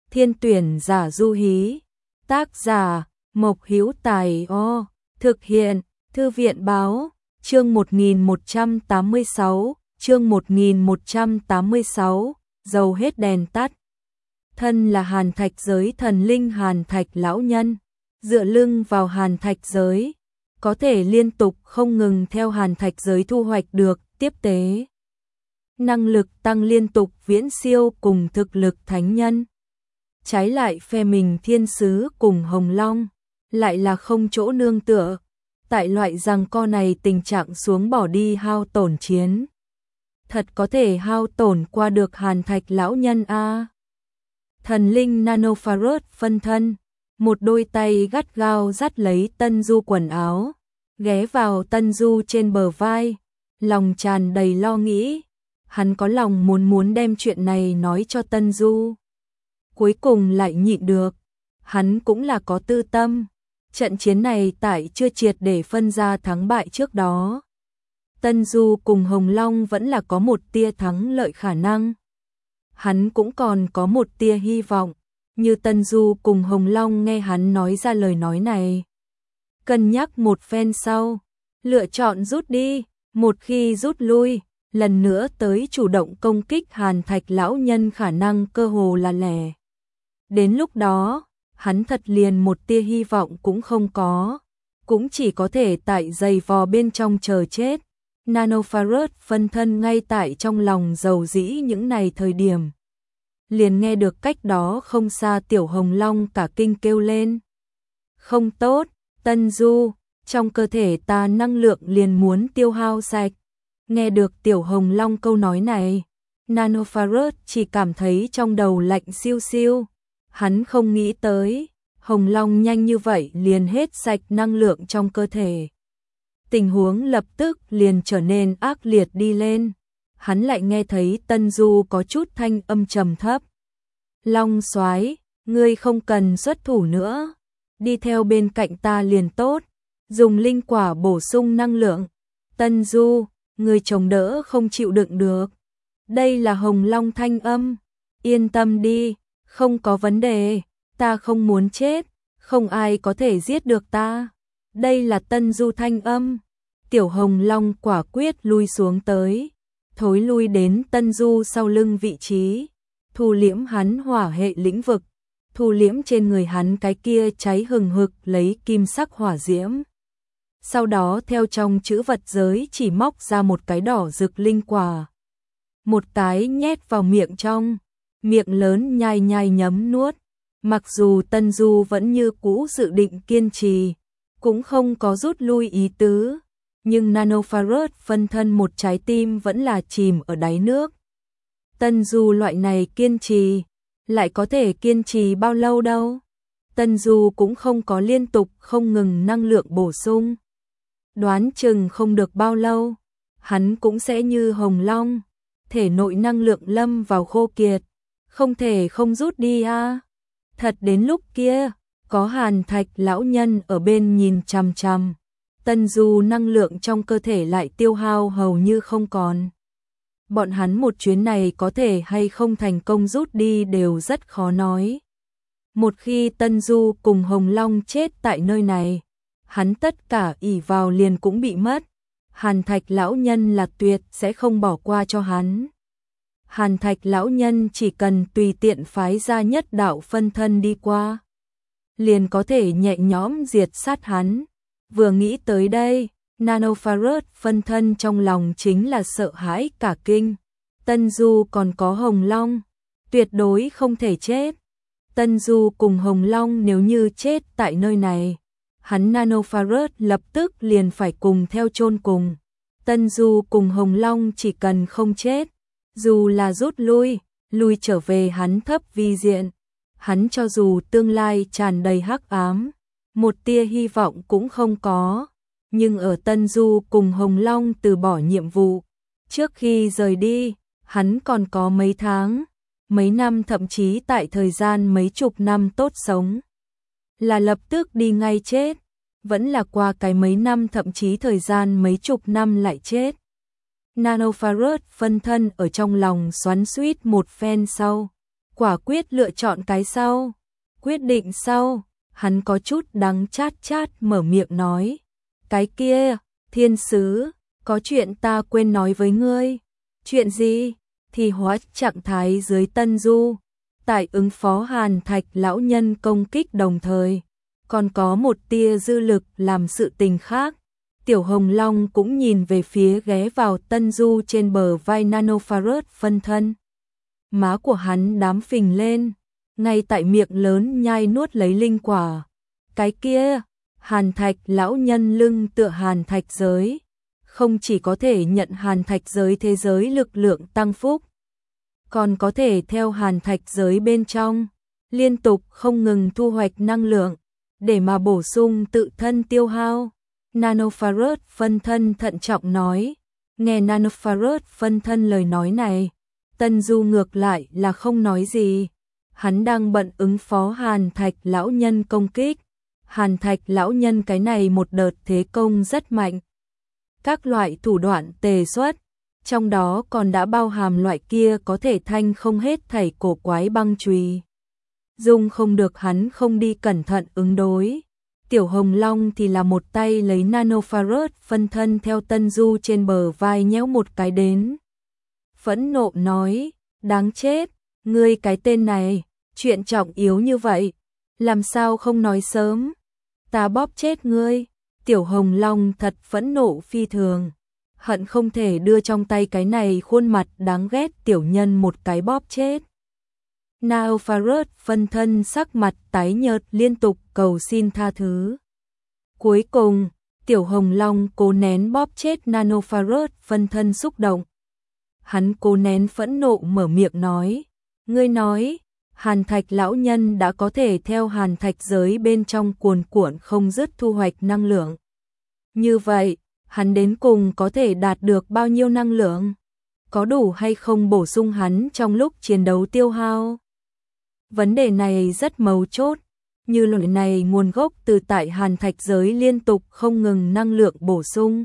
Thiên tuyển giả Du Hí. Tác giả Mộc Hữu Tài. Thực hiện Thư viện báo. Chương 1186, chương 1186, dầu hết đèn tắt. Thân là Hàn Thạch giới thần linh Hàn Thạch lão nhân, dựa lưng vào Hàn Thạch giới, có thể liên tục không ngừng theo Hàn Thạch giới thu hoạch được tiếp tế. Năng lực tăng liên tục viễn siêu cùng thực lực thánh nhân. Trái lại phe mình thiên sứ cùng Hồng Long, lại là không chỗ nương tựa. Tại loại giằng co này tình trạng xuống bỏ đi hao tổn chiến. Thật có thể hao tổn qua được Hàn Thạch lão nhân a. Thần linh Nanofarus phân thân, một đôi tay gắt gao dắt lấy Tân Du quần áo, ghé vào Tân Du trên bờ vai, lòng tràn đầy lo nghĩ. Hắn có lòng muốn đem chuyện này nói cho Tân Du. Cuối cùng lại nhịn được, hắn cũng là có tư tâm. Trận chiến này tại chưa triệt để phân ra thắng bại trước đó. Tân Du cùng Hồng Long vẫn là có một tia thắng lợi khả năng. Hắn cũng còn có một tia hy vọng, như Tân Du cùng Hồng Long nghe hắn nói ra lời nói này. Cân nhắc một phen sau, lựa chọn rút đi, một khi rút lui, lần nữa tới chủ động công kích Hàn Thạch lão nhân khả năng cơ hồ là lẻ. Đến lúc đó, hắn thật liền một tia hy vọng cũng không có, cũng chỉ có thể tại giày vò bên trong chờ chết. Nanofarus phân thân ngay tại trong lòng dầu dĩ những này thời điểm. Liền nghe được cách đó không xa Tiểu Hồng Long cả kinh kêu lên. Không tốt, Tân Du, trong cơ thể ta năng lượng liền muốn tiêu hao sạch. Nghe được Tiểu Hồng Long câu nói này, Nanofarus chỉ cảm thấy trong đầu lạnh siêu siêu. Hắn không nghĩ tới, Hồng Long nhanh như vậy liền hết sạch năng lượng trong cơ thể. Tình huống lập tức liền trở nên ác liệt đi lên. Hắn lại nghe thấy Tân Du có chút thanh âm trầm thấp. Long soái, ngươi không cần xuất thủ nữa, đi theo bên cạnh ta liền tốt, dùng linh quả bổ sung năng lượng. Tân Du, ngươi chống đỡ không chịu đựng được. Đây là Hồng Long thanh âm, yên tâm đi, không có vấn đề, ta không muốn chết, không ai có thể giết được ta. Đây là Tân Du thanh âm. Tiểu Hồng Long quả quyết lui xuống tới, thối lui đến Tân Du sau lưng vị trí, thu liễm hắn hỏa hệ lĩnh vực, thu liễm trên người hắn cái kia cháy hừng hực lấy kim sắc hỏa diễm. Sau đó theo trong chữ vật giới chỉ móc ra một cái đỏ rực linh quả. Một cái nhét vào miệng trong, miệng lớn nhai nhai nhấm nuốt. Mặc dù Tân Du vẫn như cũ dự định kiên trì, cũng không có rút lui ý tứ, nhưng Nanofarus phân thân một trái tim vẫn là chìm ở đáy nước. Tân Du loại này kiên trì, lại có thể kiên trì bao lâu đâu. Tân Du cũng không có liên tục không ngừng năng lượng bổ sung. Đoán chừng không được bao lâu, hắn cũng sẽ như Hồng Long, thể nội năng lượng lâm vào khô kiệt, không thể không rút đi a. Thật đến lúc kia, có Hàn Thạch lão nhân ở bên nhìn chằm chằm, Tân Du năng lượng trong cơ thể lại tiêu hao hầu như không còn. Bọn hắn một chuyến này có thể hay không thành công rút đi đều rất khó nói. Một khi Tân Du cùng Hồng Long chết tại nơi này, hắn tất cả ỷ vào liền cũng bị mất. Hàn Thạch lão nhân là tuyệt sẽ không bỏ qua cho hắn. Hàn Thạch lão nhân chỉ cần tùy tiện phái ra nhất đạo phân thân đi qua, liền có thể nhẹ nhõm diệt sát hắn. Vừa nghĩ tới đây, Nanofarus phân thân trong lòng chính là sợ hãi cả kinh. Tân Du còn có Hồng Long, tuyệt đối không thể chết. Tân Du cùng Hồng Long nếu như chết tại nơi này, hắn Nanofarus lập tức liền phải cùng theo chôn cùng. Tân Du cùng Hồng Long chỉ cần không chết, dù là rút lui trở về hắn thấp vi diện, hắn cho dù tương lai tràn đầy hắc ám, một tia hy vọng cũng không có. Nhưng ở Tân Du cùng Hồng Long từ bỏ nhiệm vụ, trước khi rời đi, hắn còn có mấy tháng, mấy năm thậm chí tại thời gian mấy chục năm tốt sống. Là lập tức đi ngay chết, vẫn là qua cái mấy năm thậm chí thời gian mấy chục năm lại chết. Nanofarus phân thân ở trong lòng xoắn xuýt một phen sau, quả quyết lựa chọn cái sau. Quyết định sau, hắn có chút đắng chát chát mở miệng nói. Cái kia, thiên sứ, có chuyện ta quên nói với ngươi. Chuyện gì? Thì hóa trạng thái dưới Tân Du. Tại ứng phó Hàn Thạch lão nhân công kích đồng thời. Còn có một tia dư lực làm sự tình khác. Tiểu Hồng Long cũng nhìn về phía ghé vào Tân Du trên bờ vai Nanofarus phân thân. Má của hắn đám phình lên, ngay tại miệng lớn nhai nuốt lấy linh quả. Cái kia, Hàn Thạch lão nhân lưng tựa Hàn Thạch giới, không chỉ có thể nhận Hàn Thạch giới thế giới lực lượng tăng phúc, còn có thể theo Hàn Thạch giới bên trong, liên tục không ngừng thu hoạch năng lượng, để mà bổ sung tự thân tiêu hao. Nanofarus phân thân thận trọng nói, nghe Nanofarus phân thân lời nói này, Tân Du ngược lại là không nói gì. Hắn đang bận ứng phó Hàn Thạch lão nhân công kích. Hàn Thạch lão nhân cái này một đợt thế công rất mạnh. Các loại thủ đoạn tề xuất, trong đó còn đã bao hàm loại kia có thể thanh không hết thảy cổ quái băng chùy. Dung không được hắn không đi cẩn thận ứng đối. Tiểu Hồng Long thì là một tay lấy Nanofarus phân thân theo Tân Du trên bờ vai nhéo một cái đến. Phẫn nộ nói, đáng chết, ngươi cái tên này, chuyện trọng yếu như vậy, làm sao không nói sớm, ta bóp chết ngươi. Tiểu Hồng Long thật phẫn nộ phi thường, hận không thể đưa trong tay cái này khuôn mặt đáng ghét tiểu nhân một cái bóp chết. Nanofarus phân thân sắc mặt tái nhợt liên tục cầu xin tha thứ. Cuối cùng, Tiểu Hồng Long cố nén bóp chết Nanofarus phân thân xúc động. Hắn cố nén phẫn nộ mở miệng nói, ngươi nói, Hàn Thạch lão nhân đã có thể theo Hàn Thạch giới bên trong cuồn cuộn không dứt thu hoạch năng lượng. Như vậy, hắn đến cùng có thể đạt được bao nhiêu năng lượng? Có đủ hay không bổ sung hắn trong lúc chiến đấu tiêu hao? Vấn đề này rất mấu chốt, như loại này nguồn gốc từ tại Hàn Thạch giới liên tục không ngừng năng lượng bổ sung.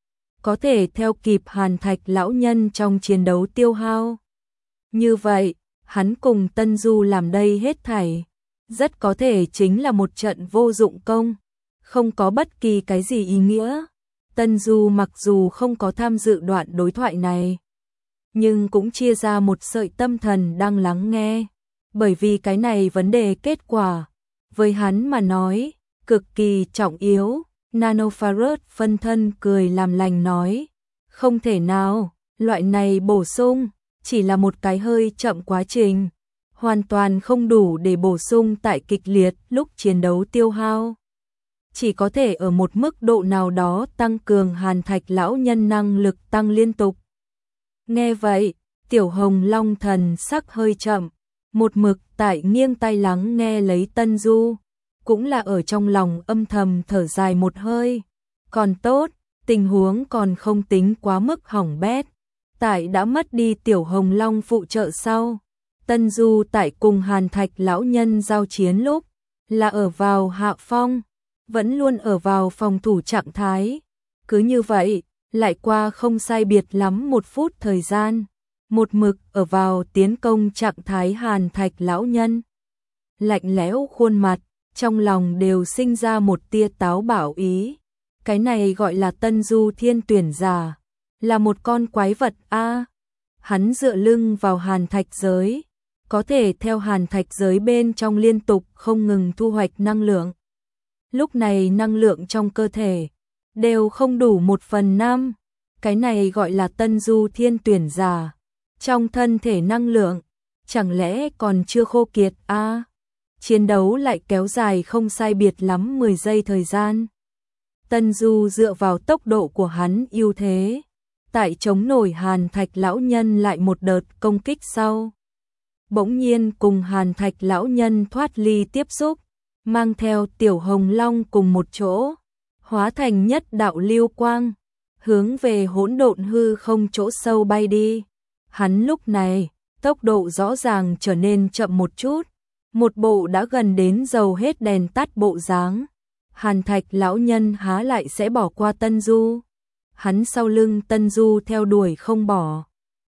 Có thể theo kịp Hàn Thạch lão nhân trong chiến đấu tiêu hao. Như vậy, hắn cùng Tân Du làm đây hết thảy, rất có thể chính là một trận vô dụng công, không có bất kỳ cái gì ý nghĩa. Tân Du mặc dù không có tham dự đoạn đối thoại này, nhưng cũng chia ra một sợi tâm thần đang lắng nghe, bởi vì cái này vấn đề kết quả, với hắn mà nói, cực kỳ trọng yếu. Nanofarus phân thân cười làm lành nói, không thể nào, loại này bổ sung, chỉ là một cái hơi chậm quá trình, hoàn toàn không đủ để bổ sung tại kịch liệt lúc chiến đấu tiêu hao. Chỉ có thể ở một mức độ nào đó tăng cường Hàn Thạch lão nhân năng lực tăng liên tục. Nghe vậy, Tiểu Hồng Long thần sắc hơi chậm, một mực tại nghiêng tai lắng nghe lấy Tân Du, cũng là ở trong lòng âm thầm thở dài một hơi. Còn tốt, tình huống còn không tính quá mức hỏng bét. Tại đã mất đi Tiểu Hồng Long phụ trợ sau, Tân Du tại cùng Hàn Thạch lão nhân giao chiến lúc, là ở vào hạ phong, vẫn luôn ở vào phòng thủ trạng thái. Cứ như vậy, lại qua không sai biệt lắm 1 phút thời gian, một mực ở vào tiến công trạng thái Hàn Thạch lão nhân. Lạnh lẽo khuôn mặt, trong lòng đều sinh ra một tia táo bạo ý. Cái này gọi là Tân Du thiên tuyển giả, là một con quái vật a. Hắn dựa lưng vào Hàn Thạch giới, có thể theo Hàn Thạch giới bên trong liên tục không ngừng thu hoạch năng lượng. Lúc này năng lượng trong cơ thể đều không đủ 1/5. Cái này gọi là Tân Du thiên tuyển giả. Trong thân thể năng lượng, chẳng lẽ còn chưa khô kiệt a? Chiến đấu lại kéo dài không sai biệt lắm 10 giây thời gian. Tân Du dựa vào tốc độ của hắn ưu thế, tại chống nổi Hàn Thạch lão nhân lại một đợt công kích sau. Bỗng nhiên cùng Hàn Thạch lão nhân thoát ly tiếp xúc, mang theo Tiểu Hồng Long cùng một chỗ, hóa thành nhất đạo lưu quang, hướng về hỗn độn hư không chỗ sâu bay đi. Hắn lúc này, tốc độ rõ ràng trở nên chậm một chút, một bộ đã gần đến dầu hết đèn tắt bộ dáng. Hàn Thạch lão nhân há lại sẽ bỏ qua Tân Du. Hắn sau lưng Tân Du theo đuổi không bỏ.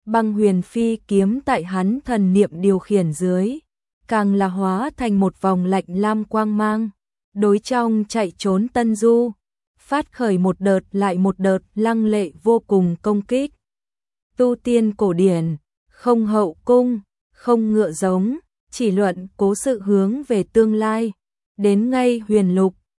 Băng huyền phi kiếm tại hắn thần niệm điều khiển dưới, càng là hóa thành một vòng lạnh lam quang mang, đối trong chạy trốn Tân Du, phát khởi một đợt lại một đợt lăng lệ vô cùng công kích. Tu tiên cổ điển, không hậu cung, không ngựa giống, chỉ luận cố sự hướng về tương lai, đến ngay huyền lục,